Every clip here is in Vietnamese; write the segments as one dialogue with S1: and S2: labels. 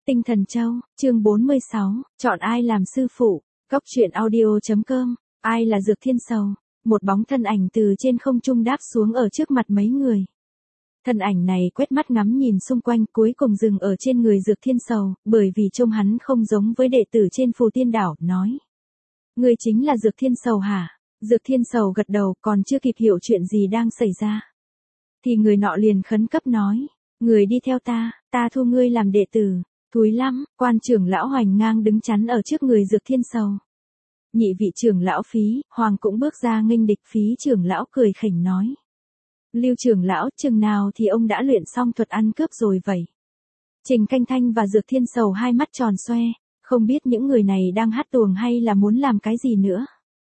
S1: Tinh Thần Châu, chương 46, chọn ai làm sư phụ, Cóc truyện audio.com, ai là Dược Thiên Sầu, một bóng thân ảnh từ trên không trung đáp xuống ở trước mặt mấy người. Thân ảnh này quét mắt ngắm nhìn xung quanh cuối cùng dừng ở trên người Dược Thiên Sầu, bởi vì trông hắn không giống với đệ tử trên Phù Tiên Đảo, nói. Người chính là Dược Thiên Sầu hả? Dược Thiên Sầu gật đầu, còn chưa kịp hiểu chuyện gì đang xảy ra. Thì người nọ liền khấn cấp nói, người đi theo ta thu ngươi làm đệ tử. Thúi lắm, quan trưởng lão Hoành ngang đứng chắn ở trước người Dược Thiên Sầu. Nhị vị trưởng lão Phí, Hoàng cũng bước ra nghênh địch. Phí trưởng lão cười khỉnh nói. Lưu trưởng lão, chừng nào thì ông đã luyện xong thuật ăn cướp rồi vậy? Trình Canh Thanh và Dược Thiên Sầu hai mắt tròn xoe, không biết những người này đang hát tuồng hay là muốn làm cái gì nữa.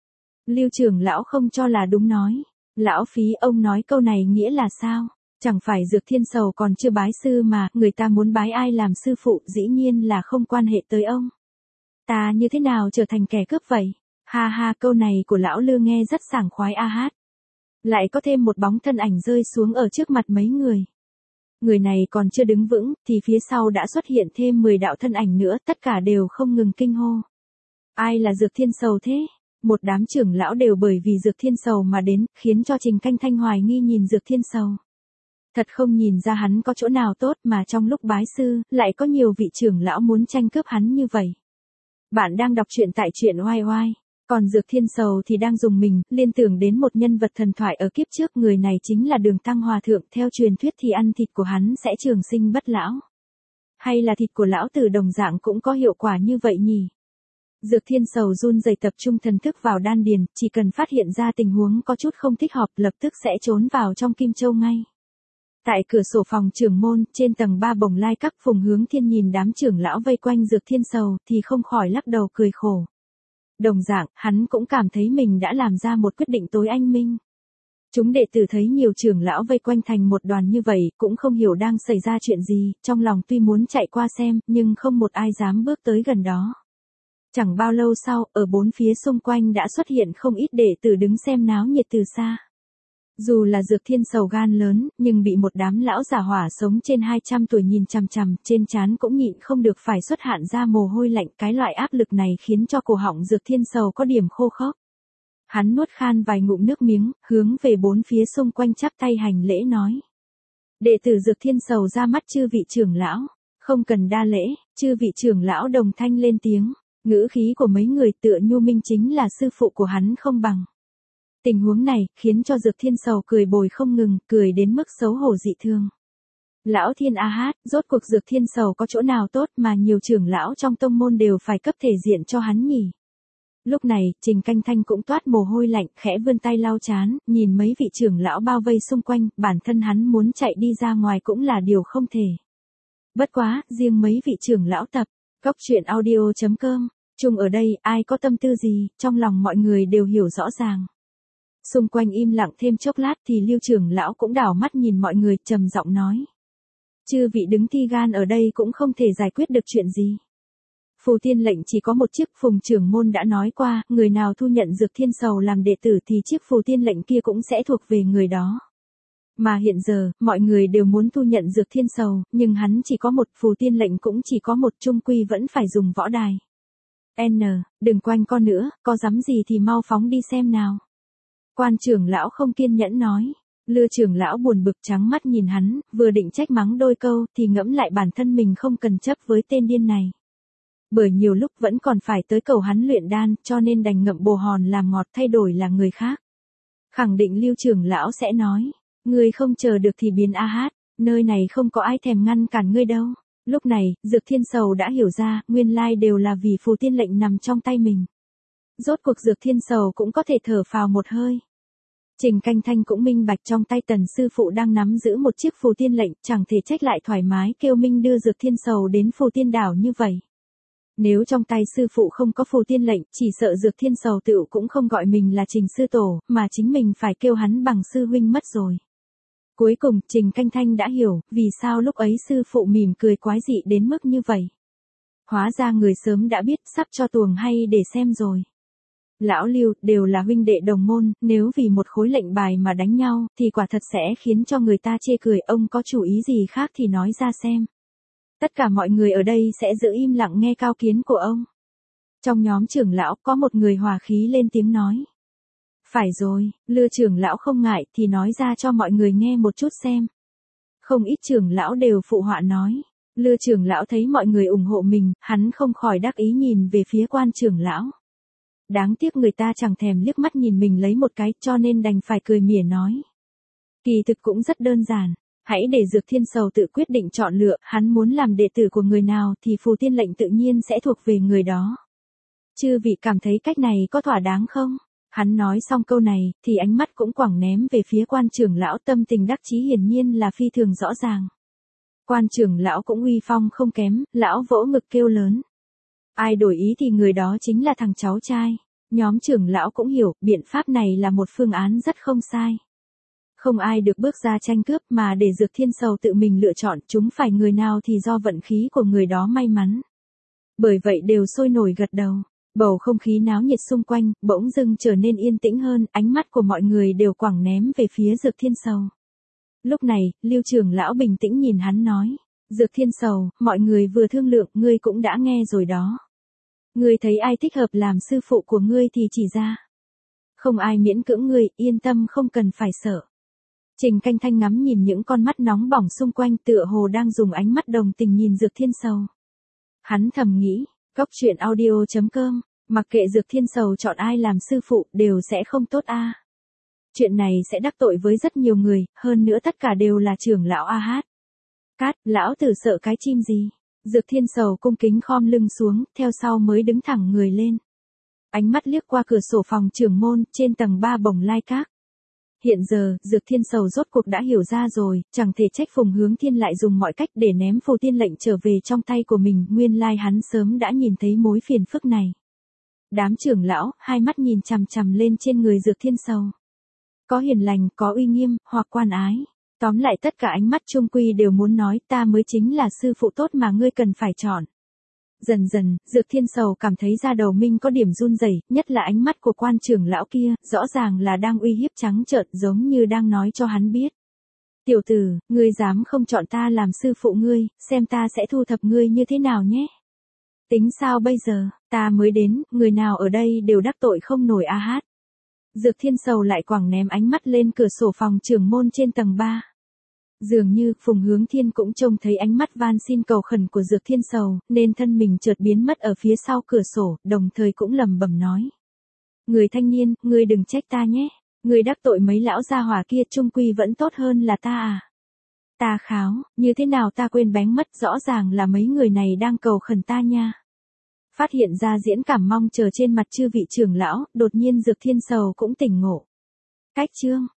S1: Lưu trưởng lão không cho là đúng nói. Lão Phí, ông nói câu này nghĩa là sao? Chẳng phải Dược Thiên Sầu còn chưa bái sư mà, người ta muốn bái ai làm sư phụ dĩ nhiên là không quan hệ tới ông. Ta như thế nào trở thành kẻ cướp vậy? Ha ha, câu này của lão Lư nghe rất sảng khoái a hát. Lại có thêm một bóng thân ảnh rơi xuống ở trước mặt mấy người. Người này còn chưa đứng vững, thì phía sau đã xuất hiện thêm 10 đạo thân ảnh nữa, tất cả đều không ngừng kinh hô. Ai là Dược Thiên Sầu thế? Một đám trưởng lão đều bởi vì Dược Thiên Sầu mà đến, khiến cho Trình Canh Thanh hoài nghi nhìn Dược Thiên Sầu. Thật không nhìn ra hắn có chỗ nào tốt mà trong lúc bái sư, lại có nhiều vị trưởng lão muốn tranh cướp hắn như vậy. Bạn đang đọc truyện tại truyện oai oai. Còn Dược Thiên Sầu thì đang dùng mình, liên tưởng đến một nhân vật thần thoại ở kiếp trước, người này chính là Đường Tăng Hòa Thượng, theo truyền thuyết thì ăn thịt của hắn sẽ trường sinh bất lão. Hay là thịt của lão tử đồng dạng cũng có hiệu quả như vậy nhỉ? Dược Thiên Sầu run rẩy tập trung thần thức vào đan điền, chỉ cần phát hiện ra tình huống có chút không thích hợp lập tức sẽ trốn vào trong Kim Châu ngay. Tại cửa sổ phòng trưởng môn, trên tầng 3 bồng lai các, Phùng Hướng Thiên nhìn đám trưởng lão vây quanh Dược Thiên Sầu thì không khỏi lắc đầu cười khổ. Đồng dạng, hắn cũng cảm thấy mình đã làm ra một quyết định tối anh minh. Chúng đệ tử thấy nhiều trưởng lão vây quanh thành một đoàn như vậy, cũng không hiểu đang xảy ra chuyện gì, trong lòng tuy muốn chạy qua xem, nhưng không một ai dám bước tới gần đó. Chẳng bao lâu sau, ở bốn phía xung quanh đã xuất hiện không ít đệ tử đứng xem náo nhiệt từ xa. Dù là Dược Thiên Sầu gan lớn, nhưng bị một đám lão già hỏa sống trên 200 tuổi nhìn chằm chằm, trên trán cũng nhịn không được phải xuất hạn ra mồ hôi lạnh. Cái loại áp lực này khiến cho cổ họng Dược Thiên Sầu có điểm khô khốc. Hắn nuốt khan vài ngụm nước miếng, hướng về bốn phía xung quanh chắp tay hành lễ nói. Đệ tử Dược Thiên Sầu ra mắt chư vị trưởng lão, không cần đa lễ. Chư vị trưởng lão đồng thanh lên tiếng, ngữ khí của mấy người tựa nhu minh chính là sư phụ của hắn không bằng. Tình huống này, khiến cho Dược Thiên Sầu cười bồi không ngừng, cười đến mức xấu hổ dị thương. Lão Thiên a hát, rốt cuộc Dược Thiên Sầu có chỗ nào tốt mà nhiều trưởng lão trong tông môn đều phải cấp thể diện cho hắn nhỉ? Lúc này, Trình Canh Thanh cũng toát mồ hôi lạnh, khẽ vươn tay lau trán, nhìn mấy vị trưởng lão bao vây xung quanh, bản thân hắn muốn chạy đi ra ngoài cũng là điều không thể. Bất quá, riêng mấy vị trưởng lão tập, Cóc truyện audio.com, chung ở đây, ai có tâm tư gì, trong lòng mọi người đều hiểu rõ ràng. Xung quanh im lặng thêm chốc lát thì Lưu trưởng lão cũng đảo mắt nhìn mọi người, trầm giọng nói. Chư vị đứng thi gan ở đây cũng không thể giải quyết được chuyện gì. Phù Tiên lệnh chỉ có một chiếc, Phùng trưởng môn đã nói qua, người nào thu nhận Dược Thiên Sầu làm đệ tử thì chiếc Phù Tiên lệnh kia cũng sẽ thuộc về người đó. Mà hiện giờ, mọi người đều muốn thu nhận Dược Thiên Sầu, nhưng hắn chỉ có một, Phù Tiên lệnh cũng chỉ có một, chung quy vẫn phải dùng võ đài. Đừng quanh co nữa, có dám gì thì mau phóng đi xem nào. Quan trưởng lão không kiên nhẫn nói. Lư trưởng lão buồn bực trắng mắt nhìn hắn, vừa định trách mắng đôi câu thì ngẫm lại bản thân mình không cần chấp với tên điên này. Bởi nhiều lúc vẫn còn phải tới cầu hắn luyện đan, cho nên đành ngậm bồ hòn làm ngọt, thay đổi là người khác. Khẳng định Lưu trưởng lão sẽ nói, ngươi không chờ được thì biến a hát, nơi này không có ai thèm ngăn cản ngươi đâu. Lúc này, Dược Thiên Sầu đã hiểu ra, nguyên lai đều là vì Phù Tiên lệnh nằm trong tay mình. Rốt cuộc Dược Thiên Sầu cũng có thể thở phào một hơi. Trình Canh Thanh cũng minh bạch trong tay Tần sư phụ đang nắm giữ một chiếc Phù Tiên lệnh, chẳng thể trách lại thoải mái kêu Minh đưa Dược Thiên Sầu đến Phù Tiên đảo như vậy. Nếu trong tay sư phụ không có Phù Tiên lệnh, chỉ sợ Dược Thiên Sầu tựu cũng không gọi mình là Trình sư tổ, mà chính mình phải kêu hắn bằng sư huynh mất rồi. Cuối cùng, Trình Canh Thanh đã hiểu, vì sao lúc ấy sư phụ mỉm cười quái dị đến mức như vậy. Hóa ra người sớm đã biết, sắp cho tuồng hay để xem rồi. Lão Lưu, đều là huynh đệ đồng môn, nếu vì một khối lệnh bài mà đánh nhau, thì quả thật sẽ khiến cho người ta chê cười, ông có chủ ý gì khác thì nói ra xem. Tất cả mọi người ở đây sẽ giữ im lặng nghe cao kiến của ông. Trong nhóm trưởng lão có một người hòa khí lên tiếng nói. Phải rồi, Lư trưởng lão không ngại thì nói ra cho mọi người nghe một chút xem. Không ít trưởng lão đều phụ họa nói. Lư trưởng lão thấy mọi người ủng hộ mình, hắn không khỏi đắc ý nhìn về phía Quan trưởng lão. Đáng tiếc người ta chẳng thèm liếc mắt nhìn mình lấy một cái, cho nên đành phải cười mỉa nói. Kỳ thực cũng rất đơn giản. Hãy để Dược Thiên Sầu tự quyết định chọn lựa, hắn muốn làm đệ tử của người nào thì phù tiên lệnh tự nhiên sẽ thuộc về người đó. Chư vị cảm thấy cách này có thỏa đáng không? Hắn nói xong câu này, thì ánh mắt cũng quẳng ném về phía Quan trưởng lão, tâm tình đắc chí hiển nhiên là phi thường rõ ràng. Quan trưởng lão cũng uy phong không kém, lão vỗ ngực kêu lớn. Ai đổi ý thì người đó chính là thằng cháu trai. Nhóm trưởng lão cũng hiểu, biện pháp này là một phương án rất không sai. Không ai được bước ra tranh cướp mà để Dược Thiên Sầu tự mình lựa chọn chúng phải người nào thì do vận khí của người đó may mắn. Bởi vậy đều sôi nổi gật đầu. Bầu không khí náo nhiệt xung quanh, bỗng dưng trở nên yên tĩnh hơn, ánh mắt của mọi người đều quẳng ném về phía Dược Thiên Sầu. Lúc này, Lưu trưởng lão bình tĩnh nhìn hắn nói. Dược Thiên Sầu, mọi người vừa thương lượng, ngươi cũng đã nghe rồi đó. Ngươi thấy ai thích hợp làm sư phụ của ngươi thì chỉ ra. Không ai miễn cưỡng ngươi, yên tâm không cần phải sợ. Trình Canh Thanh ngắm nhìn những con mắt nóng bỏng xung quanh tựa hồ đang dùng ánh mắt đồng tình nhìn Dược Thiên Sầu. Hắn thầm nghĩ, Coctruyện.audio.com, mặc kệ Dược Thiên Sầu chọn ai làm sư phụ đều sẽ không tốt a. Chuyện này sẽ đắc tội với rất nhiều người, hơn nữa tất cả đều là trưởng lão A Hát. Cát, lão tử sợ cái chim gì? Dược Thiên Sầu cung kính khom lưng xuống, theo sau mới đứng thẳng người lên. Ánh mắt liếc qua cửa sổ phòng trưởng môn, trên tầng 3 Bồng Lai Các. Hiện giờ, Dược Thiên Sầu rốt cuộc đã hiểu ra rồi, chẳng thể trách Phùng Hướng Thiên lại dùng mọi cách để ném phù tiên lệnh trở về trong tay của mình, nguyên lai hắn sớm đã nhìn thấy mối phiền phức này. Đám trưởng lão, hai mắt nhìn chằm chằm lên trên người Dược Thiên Sầu. Có hiền lành, có uy nghiêm, hoặc quan ái. Tóm lại tất cả ánh mắt chung quy đều muốn nói ta mới chính là sư phụ tốt mà ngươi cần phải chọn. Dần dần, Dược Thiên Sầu cảm thấy da đầu mình có điểm run rẩy, nhất là ánh mắt của quan trưởng lão kia, rõ ràng là đang uy hiếp trắng trợn giống như đang nói cho hắn biết. Tiểu tử, ngươi dám không chọn ta làm sư phụ ngươi, xem ta sẽ thu thập ngươi như thế nào nhé. Tính sao bây giờ, ta mới đến, người nào ở đây đều đắc tội không nổi A Hát. Dược Thiên Sầu lại quẳng ném ánh mắt lên cửa sổ phòng trưởng môn trên tầng 3. Dường như Phùng Hướng Thiên cũng trông thấy ánh mắt van xin cầu khẩn của Dược Thiên Sầu, nên thân mình chợt biến mất ở phía sau cửa sổ, đồng thời cũng lẩm bẩm nói. Người thanh niên, ngươi đừng trách ta nhé. Ngươi đắc tội mấy lão gia hỏa kia trung quy vẫn tốt hơn là ta à. Ta kháo, như thế nào ta quên bén mất, rõ ràng là mấy người này đang cầu khẩn ta nha. Phát hiện ra diễn cảm mong chờ trên mặt chư vị trưởng lão, đột nhiên Dược Thiên Sầu cũng tỉnh ngộ. Cách chương